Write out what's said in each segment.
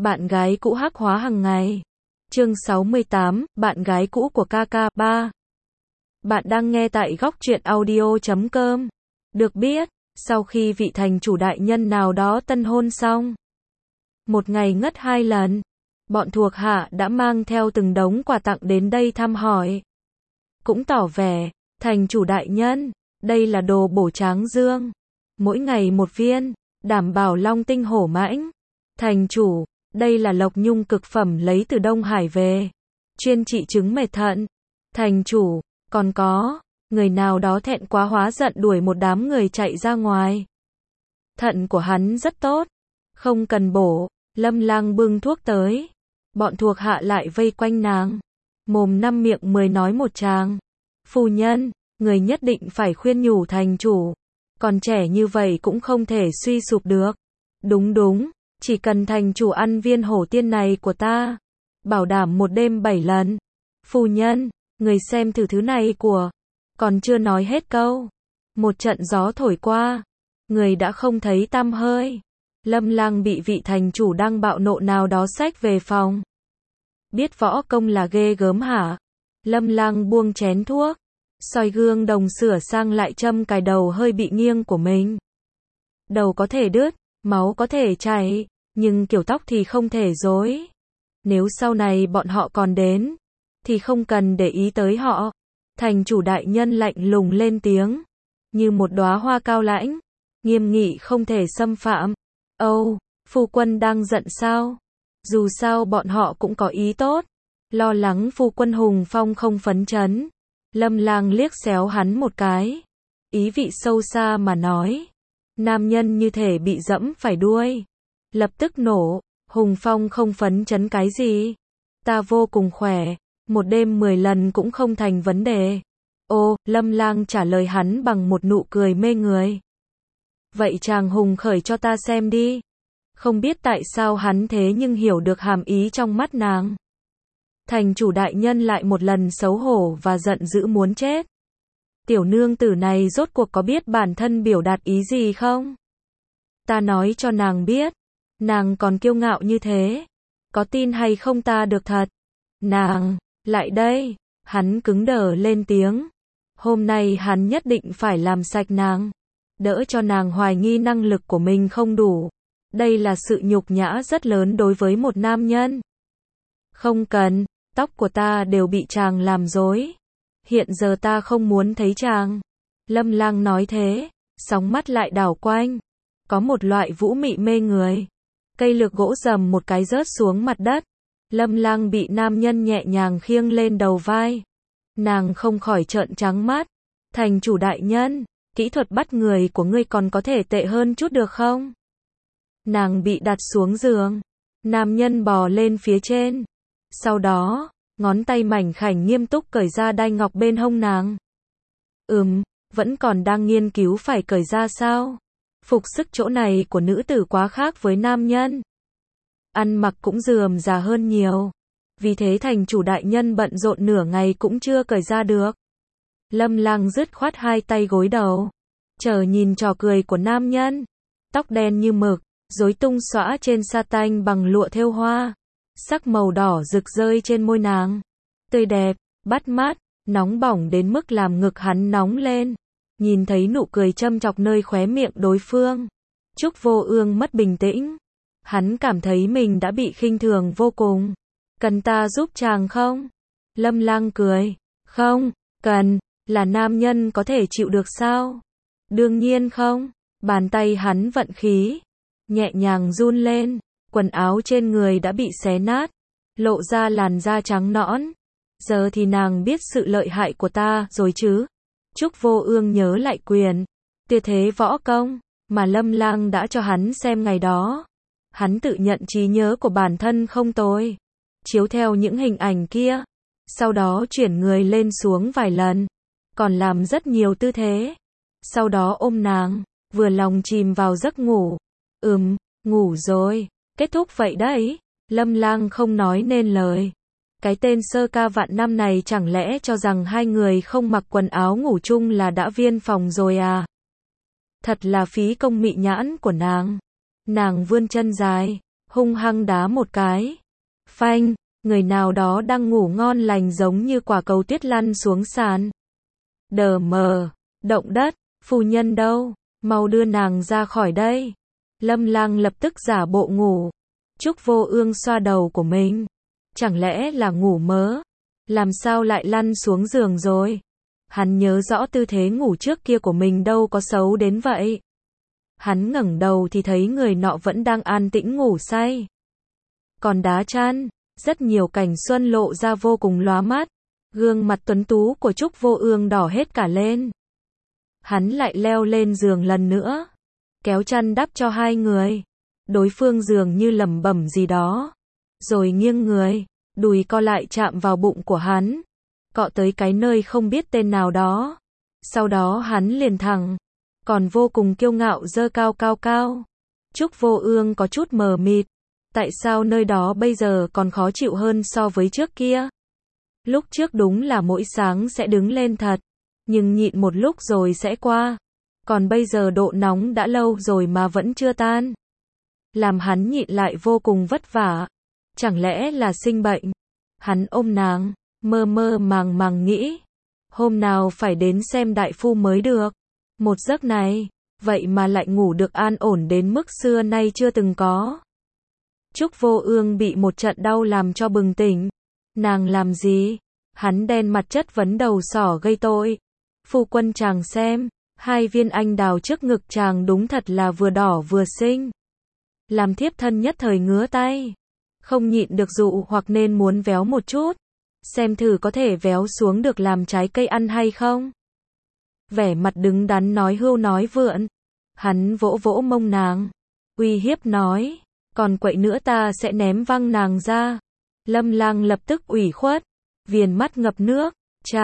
Bạn gái cũ hắc hóa hàng ngày. Chương 68, bạn gái cũ của Kaka 3. Bạn đang nghe tại góc truyện audio.com. Được biết, sau khi vị thành chủ đại nhân nào đó tân hôn xong, một ngày ngất 2 lần, bọn thuộc hạ đã mang theo từng đống quà tặng đến đây thăm hỏi. Cũng tỏ vẻ, thành chủ đại nhân, đây là đồ bổ tráng dương. Mỗi ngày một viên, đảm bảo long tinh hổ mãnh. Thành chủ, đây là lộc nhung cực phẩm lấy từ Đông Hải về, chuyên trị chứng mệt thận. Thành chủ, còn có, người nào đó thẹn quá hóa giận đuổi một đám người chạy ra ngoài. Thận của hắn rất tốt, không cần bổ. Lâm Lang bưng thuốc tới, bọn thuộc hạ lại vây quanh nàng, mồm năm miệng 10 nói một tràng. Phu nhân, người nhất định phải khuyên nhủ thành chủ, còn trẻ như vậy cũng không thể suy sụp được. Đúng đúng, chỉ cần thành chủ ăn viên hổ tiên này của ta, bảo đảm một đêm 7 lần. Phu nhân, người xem thử thứ này của, còn chưa nói hết câu, một trận gió thổi qua, người đã không thấy tăm hơi. Lâm Lang bị vị thành chủ đang bạo nộ nào đó xách về phòng. Biết võ công là ghê gớm hả? Lâm Lang buông chén thuốc, soi gương đồng sửa sang lại châm cài đầu hơi bị nghiêng của mình. Đầu có thể đứt, máu có thể chảy, nhưng kiểu tóc thì không thể rối. Nếu sau này bọn họ còn đến, thì không cần để ý tới họ. Thành chủ đại nhân lạnh lùng lên tiếng, như một đóa hoa cao lãnh, nghiêm nghị không thể xâm phạm. Âu, phu quân đang giận sao? Dù sao bọn họ cũng có ý tốt, lo lắng phu quân hùng phong không phấn chấn. Lâm Lang liếc xéo hắn một cái, ý vị sâu xa mà nói, nam nhân như thể bị dẫm phải đuôi, lập tức nổ. Hùng phong không phấn chấn cái gì? Ta vô cùng khỏe, một đêm 10 lần cũng không thành vấn đề. Ô, Lâm Lang trả lời hắn bằng một nụ cười mê người. Vậy chàng hùng khởi cho ta xem đi. Không biết tại sao hắn thế nhưng hiểu được hàm ý trong mắt nàng. Thành chủ đại nhân lại một lần xấu hổ và giận dữ muốn chết. Tiểu nương tử này rốt cuộc có biết bản thân biểu đạt ý gì không? Ta nói cho nàng biết, nàng còn kiêu ngạo như thế, có tin hay không ta được thật? Nàng, lại đây, hắn cứng đờ lên tiếng. Hôm nay hắn nhất định phải làm sạch nàng, đỡ cho nàng hoài nghi năng lực của mình không đủ. Đây là sự nhục nhã rất lớn đối với một nam nhân. Không cần, tóc của ta đều bị chàng làm rối. Hiện giờ ta không muốn thấy chàng. Lâm Lang nói thế, sóng mắt lại đảo quanh. Có một loại vũ mị mê người. Cây lược gỗ rầm một cái rớt xuống mặt đất. Lâm Lang bị nam nhân nhẹ nhàng khiêng lên đầu vai. Nàng không khỏi trợn trắng mắt. Thành chủ đại nhân, kỹ thuật bắt người của ngươi còn có thể tệ hơn chút được không? Nàng bị đặt xuống giường. Nam nhân bò lên phía trên. Sau đó, ngón tay mảnh khảnh nghiêm túc cởi ra đai ngọc bên hông nàng. Vẫn còn đang nghiên cứu phải cởi ra sao? Phục sức chỗ này của nữ tử quá khác với nam nhân. Ăn mặc cũng rườm rà hơn nhiều. Vì thế thành chủ đại nhân bận rộn nửa ngày cũng chưa cởi ra được. Lâm Lang dứt khoát hai tay gối đầu, chờ nhìn trò cười của nam nhân. Tóc đen như mực, rối tung xõa trên sa tanh bằng lụa thêu hoa. Sắc màu đỏ rực rơi trên môi nàng. Tươi đẹp, bắt mắt, nóng bỏng đến mức làm ngực hắn nóng lên. Nhìn thấy nụ cười châm chọc nơi khóe miệng đối phương, Trúc Vô Ương mất bình tĩnh. Hắn cảm thấy mình đã bị khinh thường vô cùng. Cần ta giúp chàng không? Lâm Lang cười. Không, cần, là nam nhân có thể chịu được sao? Đương nhiên không. Bàn tay hắn vận khí, nhẹ nhàng run lên. Quần áo trên người đã bị xé nát, lộ ra làn da trắng nõn. Giờ thì nàng biết sự lợi hại của ta rồi chứ? Trúc Vô Ương nhớ lại quyền tuyệt thế võ công mà Lâm Lang đã cho hắn xem ngày đó. Hắn tự nhận trí nhớ của bản thân không tồi, chiếu theo những hình ảnh kia, sau đó chuyển người lên xuống vài lần, còn làm rất nhiều tư thế. Sau đó ôm nàng, vừa lòng chìm vào giấc ngủ. Ngủ rồi. Kết thúc vậy đấy. Lâm Lang không nói nên lời. Cái tên Sơ Ca Vạn Năm này chẳng lẽ cho rằng hai người không mặc quần áo ngủ chung là đã viên phòng rồi à? Thật là phí công mị nhãn của nàng. Nàng vươn chân dài, hung hăng đá một cái. Phanh, người nào đó đang ngủ ngon lành giống như quả cầu tuyết lăn xuống sàn. Đờ mờ, động đất, phu nhân đâu, mau đưa nàng ra khỏi đây. Lâm Lang lập tức giả bộ ngủ. Trúc Vô Ương xoa đầu của mình. Chẳng lẽ là ngủ mớ? Làm sao lại lăn xuống giường rồi? Hắn nhớ rõ tư thế ngủ trước kia của mình đâu có xấu đến vậy. Hắn ngẩng đầu thì thấy người nọ vẫn đang an tĩnh ngủ say. Còn đá chăn, rất nhiều cảnh xuân lộ ra vô cùng lóa mắt. Gương mặt tuấn tú của Trúc Vô Ương đỏ hết cả lên. Hắn lại leo lên giường lần nữa, kéo chăn đắp cho hai người. Đối phương dường như lẩm bẩm gì đó, rồi nghiêng người, đùi co lại chạm vào bụng của hắn, cọ tới cái nơi không biết tên nào đó. Sau đó hắn liền thẳng, còn vô cùng kiêu ngạo giơ cao cao cao. Trúc Vô Ương có chút mờ mịt, tại sao nơi đó bây giờ còn khó chịu hơn so với trước kia? Lúc trước đúng là mỗi sáng sẽ đứng lên thật, nhưng nhịn một lúc rồi sẽ qua. Còn bây giờ độ nóng đã lâu rồi mà vẫn chưa tan, làm hắn nhịn lại vô cùng vất vả. Chẳng lẽ là sinh bệnh? Hắn ôm nàng, mơ mơ màng màng nghĩ, hôm nào phải đến xem đại phu mới được. Một giấc này, vậy mà lại ngủ được an ổn đến mức xưa nay chưa từng có. Trúc Vô Ương bị một trận đau làm cho bừng tỉnh. Nàng làm gì? Hắn đen mặt chất vấn đầu sỏ gây tội. Phu quân chàng xem, hai viên anh đào trước ngực chàng đúng thật là vừa đỏ vừa xinh. Làm thiếp thân nhất thời ngứa tay, không nhịn được dụ hoặc nên muốn véo một chút, xem thử có thể véo xuống được làm trái cây ăn hay không. Vẻ mặt đứng đắn nói hưu nói vượn. Hắn vỗ vỗ mông nàng, uy hiếp nói, còn quậy nữa ta sẽ ném văng nàng ra. Lâm Lang lập tức ủy khuất, viền mắt ngập nước,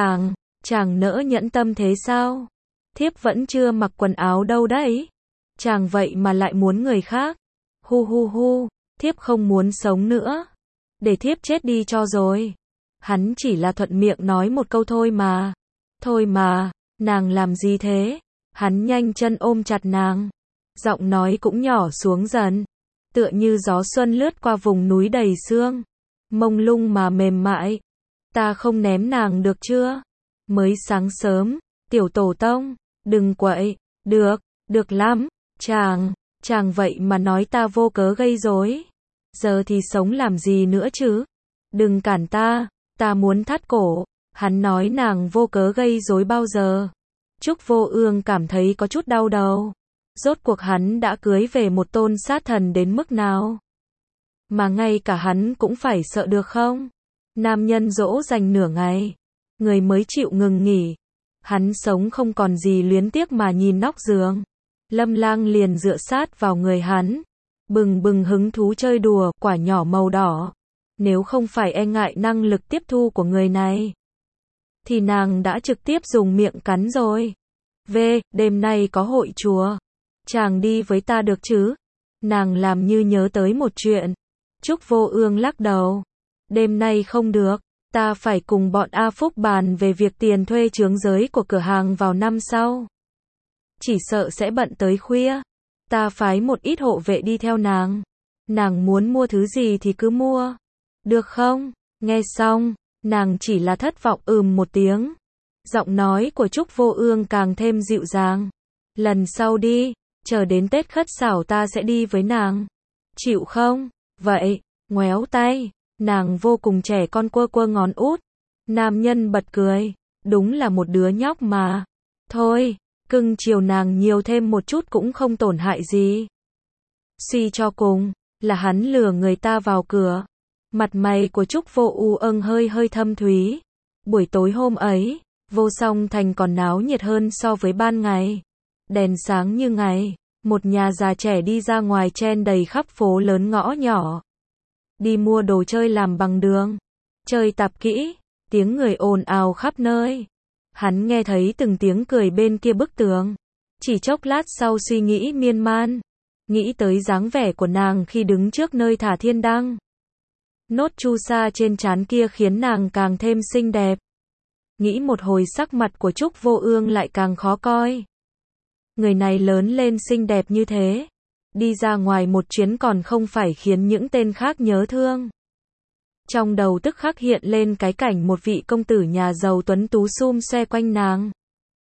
chàng nỡ nhẫn tâm thế sao? Thiếp vẫn chưa mặc quần áo đâu đấy. Chàng vậy mà lại muốn người khác. Hu hu hu, thiếp không muốn sống nữa. Để thiếp chết đi cho rồi. Hắn chỉ là thuận miệng nói một câu thôi mà. Thôi mà, nàng làm gì thế? Hắn nhanh chân ôm chặt nàng. Giọng nói cũng nhỏ xuống dần, tựa như gió xuân lướt qua vùng núi đầy sương. Mông lung mà mềm mại. Ta không ném nàng được chưa? Mới sáng sớm, tiểu tổ tông, đừng quậy. Được lắm, chàng vậy mà nói ta vô cớ gây rối. Giờ thì sống làm gì nữa chứ? Đừng cản ta muốn thắt cổ. Hắn nói nàng vô cớ gây rối bao giờ? Trúc Vô Ương cảm thấy có chút đau đầu. Rốt cuộc hắn đã cưới về một tôn sát thần đến mức nào? Mà ngay cả hắn cũng phải sợ được không? Nam nhân dỗ dành nửa ngày, người mới chịu ngừng nghỉ. Hắn sống không còn gì luyến tiếc mà nhìn nóc giường. Lâm Lang liền dựa sát vào người hắn, bừng bừng hứng thú chơi đùa quả nhỏ màu đỏ. Nếu không phải e ngại năng lực tiếp thu của người này, thì nàng đã trực tiếp dùng miệng cắn rồi. Đêm nay có hội chùa, chàng đi với ta được chứ? Nàng làm như nhớ tới một chuyện. Trúc Vô Ương lắc đầu. Đêm nay không được, ta phải cùng bọn A Phúc bàn về việc tiền thuê chướng giới của cửa hàng vào năm sau. Chỉ sợ sẽ bận tới khuya. Ta phái một ít hộ vệ đi theo nàng. Nàng muốn mua thứ gì thì cứ mua. Được không? Nghe xong, nàng chỉ là thất vọng một tiếng. Giọng nói của Trúc Vô Ương càng thêm dịu dàng. Lần sau đi, chờ đến Tết Khất Sảo ta sẽ đi với nàng. Chịu không? Vậy, ngoéo tay. Nàng vô cùng trẻ con quơ ngón út. Nam nhân bật cười. Đúng là một đứa nhóc mà. Thôi, cưng chiều nàng nhiều thêm một chút cũng không tổn hại gì. Suy cho cùng, là hắn lừa người ta vào cửa. Mặt mày của Trúc Vô Ương hơi thâm thúy. Buổi tối hôm ấy, Vô Song Thành còn náo nhiệt hơn so với ban ngày. Đèn sáng như ngày, một nhà già trẻ đi ra ngoài chen đầy khắp phố lớn ngõ nhỏ. Đi mua đồ chơi làm bằng đường. Chơi tạp kỹ, tiếng người ồn ào khắp nơi. Hắn nghe thấy từng tiếng cười bên kia bức tường. Chỉ chốc lát sau suy nghĩ miên man. Nghĩ tới dáng vẻ của nàng khi đứng trước nơi thả thiên đăng. Nốt chu sa trên trán kia khiến nàng càng thêm xinh đẹp. Nghĩ một hồi sắc mặt của Trúc Vô Ương lại càng khó coi. Người này lớn lên xinh đẹp như thế, đi ra ngoài một chuyến còn không phải khiến những tên khác nhớ thương. Trong đầu tức khắc hiện lên cái cảnh một vị công tử nhà giàu tuấn tú sum xoe quanh nàng.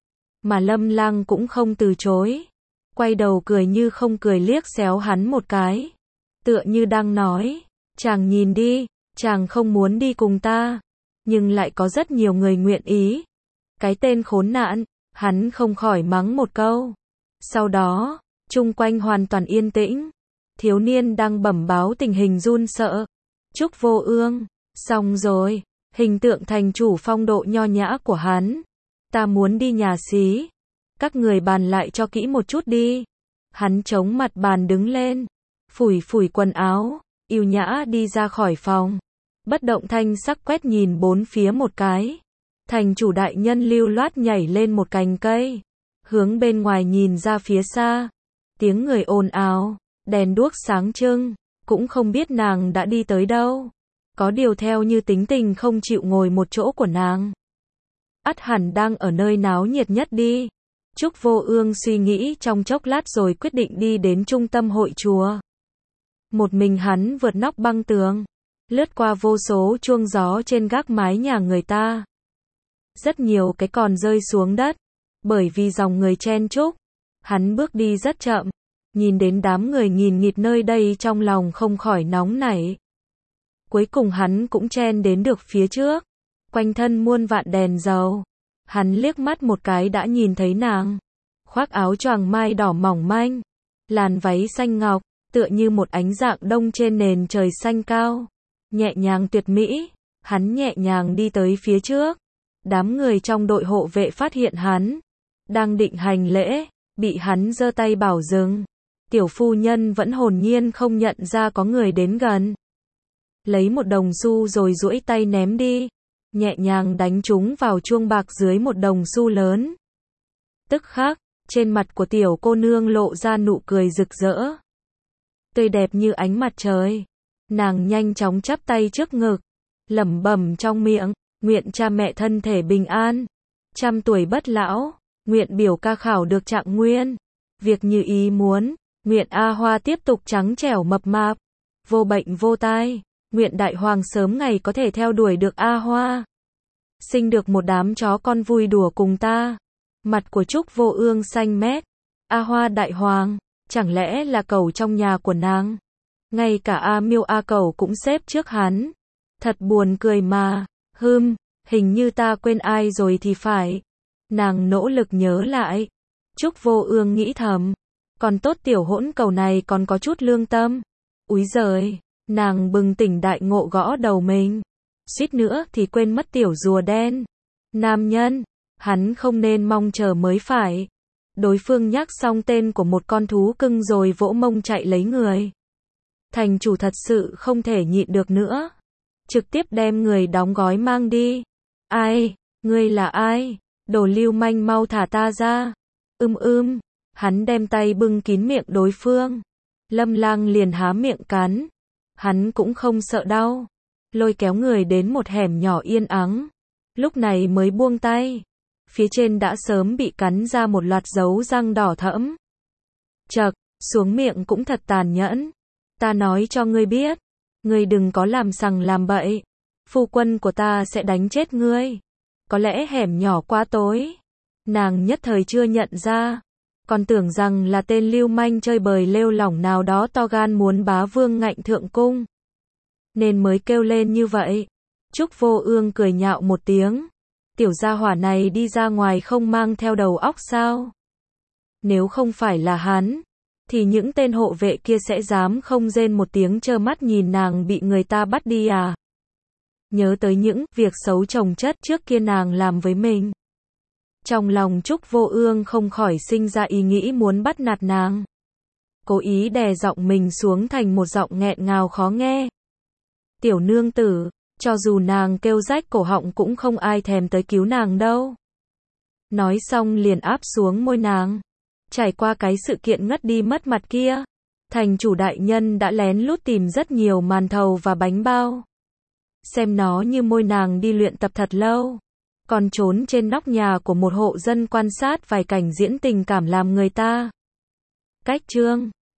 Mà Lâm Lang cũng không từ chối. Quay đầu cười như không cười liếc xéo hắn một cái. Tựa như đang nói, chàng nhìn đi, chàng không muốn đi cùng ta. Nhưng lại có rất nhiều người nguyện ý. Cái tên khốn nạn, hắn không khỏi mắng một câu. Sau đó, chung quanh hoàn toàn yên tĩnh. Thiếu niên đang bẩm báo tình hình run sợ. Trúc Vô Ương, xong rồi, hình tượng thành chủ phong độ nho nhã của hắn. Ta muốn đi nhà xí. Các người bàn lại cho kỹ một chút đi. Hắn chống mặt bàn đứng lên, phủi phủi quần áo, yêu nhã đi ra khỏi phòng. Bất động thanh sắc quét nhìn bốn phía một cái. Thành chủ đại nhân lưu loát nhảy lên một cành cây, hướng bên ngoài nhìn ra phía xa. Tiếng người ồn ào, đèn đuốc sáng trưng, cũng không biết nàng đã đi tới đâu. Có điều theo như tính tình không chịu ngồi một chỗ của nàng, ắt hẳn đang ở nơi náo nhiệt nhất đi. Trúc Vô Ương suy nghĩ trong chốc lát rồi quyết định đi đến trung tâm hội chùa. Một mình hắn vượt nóc băng tường, lướt qua vô số chuông gió trên gác mái nhà người ta. Rất nhiều cái còn rơi xuống đất, bởi vì dòng người chen chúc. Hắn bước đi rất chậm, nhìn đến đám người nghìn nghịt nơi đây trong lòng không khỏi nóng nảy. Cuối cùng hắn cũng chen đến được phía trước, quanh thân muôn vạn đèn dầu. Hắn liếc mắt một cái đã nhìn thấy nàng, khoác áo choàng mai đỏ mỏng manh, làn váy xanh ngọc, tựa như một ánh dạng đông trên nền trời xanh cao, nhẹ nhàng tuyệt mỹ. Hắn nhẹ nhàng đi tới phía trước. Đám người trong đội hộ vệ phát hiện hắn đang định hành lễ, bị hắn giơ tay bảo dừng. Tiểu phu nhân vẫn hồn nhiên không nhận ra có người đến gần, lấy một đồng xu rồi duỗi tay ném đi, nhẹ nhàng đánh trúng vào chuông bạc dưới một đồng xu lớn. Tức khắc, trên mặt của tiểu cô nương lộ ra nụ cười rực rỡ, tươi đẹp như ánh mặt trời. Nàng nhanh chóng chắp tay trước ngực, lẩm bẩm trong miệng, nguyện cha mẹ thân thể bình an, trăm tuổi bất lão, nguyện biểu ca khảo được trạng nguyên, việc như ý muốn, nguyện A Hoa tiếp tục trắng trẻo mập mạp, vô bệnh vô tai, nguyện đại hoàng sớm ngày có thể theo đuổi được A Hoa, sinh được một đám chó con vui đùa cùng ta. Mặt của Trúc Vô Ương xanh mét. A Hoa đại hoàng, chẳng lẽ là cẩu trong nhà của nàng? Ngay cả A Miêu A Cẩu cũng xếp trước hắn. Thật buồn cười mà. Hình như ta quên ai rồi thì phải. Nàng nỗ lực nhớ lại. Trúc Vô Ương nghĩ thầm, còn tốt tiểu hỗn cẩu này còn có chút lương tâm. Úi giời, nàng bừng tỉnh đại ngộ gõ đầu mình. Suýt nữa thì quên mất tiểu rùa đen. Nam nhân, hắn không nên mong chờ mới phải. Đối phương nhắc xong tên của một con thú cưng rồi vỗ mông chạy lấy người. Thành chủ thật sự không thể nhịn được nữa, trực tiếp đem người đóng gói mang đi. Ai, ngươi là ai? Đồ lưu manh, mau thả ta ra. Hắn đem tay bưng kín miệng đối phương. Lâm Lang liền há miệng cắn. Hắn cũng không sợ đau, lôi kéo người đến một hẻm nhỏ yên ắng. Lúc này mới buông tay. Phía trên đã sớm bị cắn ra một loạt dấu răng đỏ thẫm. Chậc, xuống miệng cũng thật tàn nhẫn. Ta nói cho ngươi biết, ngươi đừng có làm sằng làm bậy. Phu quân của ta sẽ đánh chết ngươi. Có lẽ hẻm nhỏ quá tối. Nàng nhất thời chưa nhận ra, còn tưởng rằng là tên lưu manh chơi bời lêu lỏng nào đó to gan muốn bá vương ngạnh thượng cung, nên mới kêu lên như vậy. Trúc Vô Ương cười nhạo một tiếng. Tiểu gia hỏa này đi ra ngoài không mang theo đầu óc sao? Nếu không phải là hắn, thì những tên hộ vệ kia sẽ dám không rên một tiếng trơ mắt nhìn nàng bị người ta bắt đi à? Nhớ tới những việc xấu chồng chất trước kia nàng làm với mình, trong lòng Trúc Vô Ương không khỏi sinh ra ý nghĩ muốn bắt nạt nàng. Cố ý đè giọng mình xuống thành một giọng nghẹn ngào khó nghe. Tiểu nương tử, cho dù nàng kêu rách cổ họng cũng không ai thèm tới cứu nàng đâu. Nói xong liền áp xuống môi nàng. Trải qua cái sự kiện ngất đi mất mặt kia, thành chủ đại nhân đã lén lút tìm rất nhiều màn thầu và bánh bao. Xem nó như môi nàng đi luyện tập thật lâu. Còn trốn trên nóc nhà của một hộ dân quan sát vài cảnh diễn tình cảm làm người ta. Cách chương